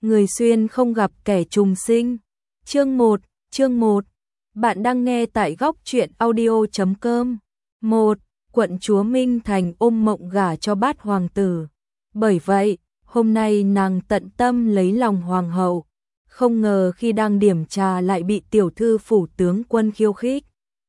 người xuyên không gặp kẻ trùng sinh. Chương 1. Bạn đang nghe tại góc truyện audio.com. 1. Quận chúa Minh Thành ôm mộng gả cho bát hoàng tử. Bởi vậy, hôm nay nàng tận tâm lấy lòng hoàng hậu. Không ngờ khi đang điểm trà lại bị tiểu thư phủ tướng quân khiêu khích.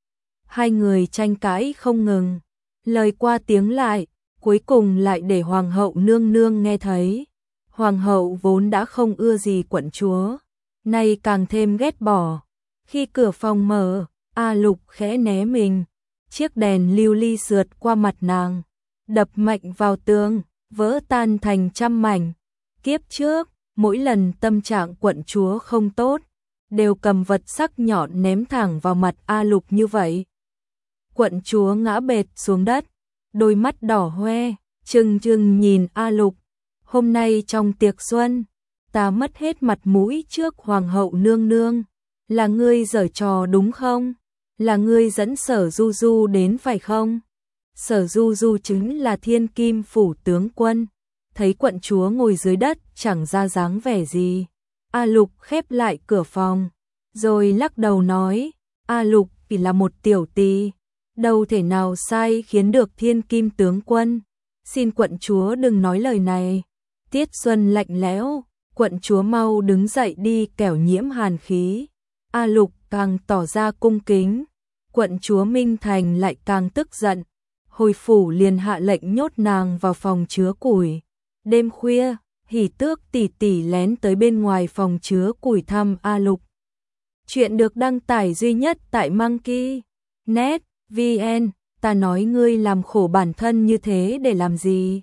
Hai người tranh cãi không ngừng, lời qua tiếng lại, cuối cùng lại để hoàng hậu nương nương nghe thấy. Hoàng hậu vốn đã không ưa gì quận chúa, nay càng thêm ghét bỏ. Khi cửa phòng mở, A Lục khẽ né mình, chiếc đèn lưu ly sượt qua mặt nàng, đập mạnh vào tường, vỡ tan thành trăm mảnh. Kiếp trước, mỗi lần tâm trạng quận chúa không tốt, đều cầm vật sắc nhọn ném thẳng vào mặt A Lục như vậy. Quận chúa ngã bệt xuống đất, đôi mắt đỏ hoe, trừng trừng nhìn A Lục. Hôm nay trong tiệc xuân, ta mất hết mặt mũi trước hoàng hậu nương nương. Là ngươi giở trò đúng không? Là ngươi dẫn Sở Du Du đến phải không? Sở Du Du chính là thiên kim phủ tướng quân. Thấy quận chúa ngồi dưới đất chẳng ra dáng vẻ gì. A Lục khép lại cửa phòng, rồi lắc đầu nói, A Lục chỉ là một tiểu tỳ, đâu thể nào sai khiến được thiên kim tướng quân. Xin quận chúa đừng nói lời này. Tiết xuân lạnh lẽo, quận chúa mau đứng dậy đi kẻo nhiễm hàn khí. A Lục càng tỏ ra cung kính, quận chúa Minh Thành lại càng tức giận. Hồi phủ liền hạ lệnh nhốt nàng vào phòng chứa củi. Đêm khuya, Hỉ Tước tỷ tỷ lén tới bên ngoài phòng chứa củi thăm A Lục. Chuyện được đăng tải duy nhất tại Monkey.net VN. Ta nói ngươi làm khổ bản thân như thế để làm gì?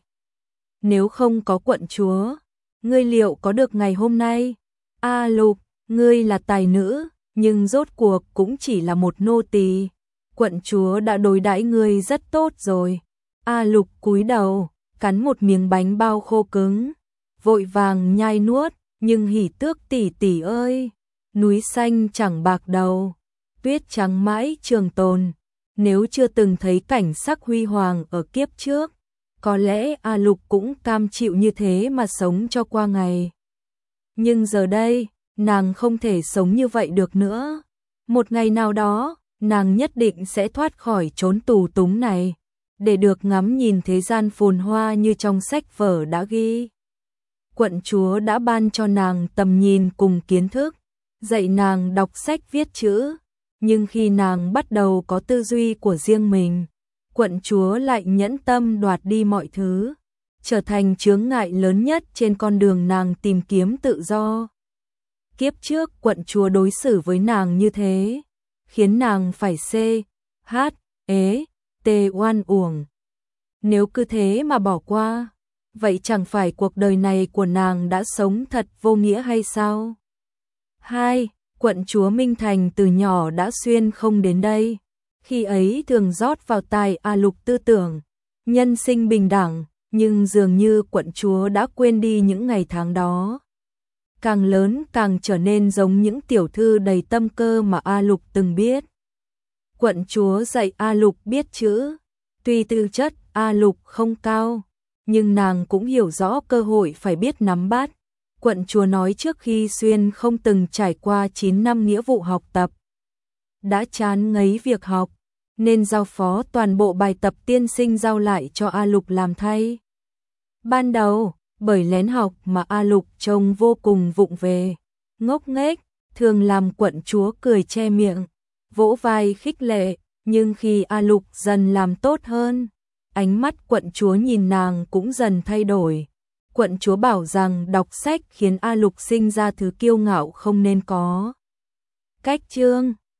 Nếu không có quận chúa, ngươi liệu có được ngày hôm nay? A Lục, ngươi là tài nữ, nhưng rốt cuộc cũng chỉ là một nô tỳ. Quận chúa đã đối đãi ngươi rất tốt rồi. A Lục cúi đầu, cắn một miếng bánh bao khô cứng, vội vàng nhai nuốt, nhưng Hỉ Tước tỷ tỷ ơi, núi xanh chẳng bạc đầu, tuyết trắng mãi trường tồn. Nếu chưa từng thấy cảnh sắc huy hoàng ở kiếp trước, có lẽ A Lục cũng cam chịu như thế mà sống cho qua ngày. Nhưng giờ đây, nàng không thể sống như vậy được nữa. Một ngày nào đó, nàng nhất định sẽ thoát khỏi chốn tù túng này, để được ngắm nhìn thế gian phồn hoa như trong sách vở đã ghi. Quận chúa đã ban cho nàng tầm nhìn cùng kiến thức, dạy nàng đọc sách viết chữ. Nhưng khi nàng bắt đầu có tư duy của riêng mình, quận chúa lại nhẫn tâm đoạt đi mọi thứ, trở thành chướng ngại lớn nhất trên con đường nàng tìm kiếm tự do. Kiếp trước quận chúa đối xử với nàng như thế, khiến nàng phải oan uổng. Nếu cứ thế mà bỏ qua, vậy chẳng phải cuộc đời này của nàng đã sống thật vô nghĩa hay sao? 2. Quận chúa Minh Thành từ nhỏ đã xuyên không đến đây. Khi ấy thường rót vào tai A Lục tư tưởng nhân sinh bình đẳng, nhưng dường như quận chúa đã quên đi những ngày tháng đó. Càng lớn càng trở nên giống những tiểu thư đầy tâm cơ mà A Lục từng biết. Quận chúa dạy A Lục biết chữ. Tuy tư chất A Lục không cao, nhưng nàng cũng hiểu rõ cơ hội phải biết nắm bắt. Quận chúa nói trước khi xuyên không từng trải qua 9 năm nghĩa vụ học tập, đã chán ngấy việc học, nên giao phó toàn bộ bài tập tiên sinh giao lại cho A Lục làm thay. Ban đầu, bởi lén học mà A Lục trông vô cùng vụng về, ngốc nghếch, thường làm quận chúa cười che miệng, vỗ vai khích lệ, nhưng khi A Lục dần làm tốt hơn, ánh mắt quận chúa nhìn nàng cũng dần thay đổi. Quận chúa bảo rằng đọc sách khiến A Lục sinh ra thứ kiêu ngạo không nên có. Cách chương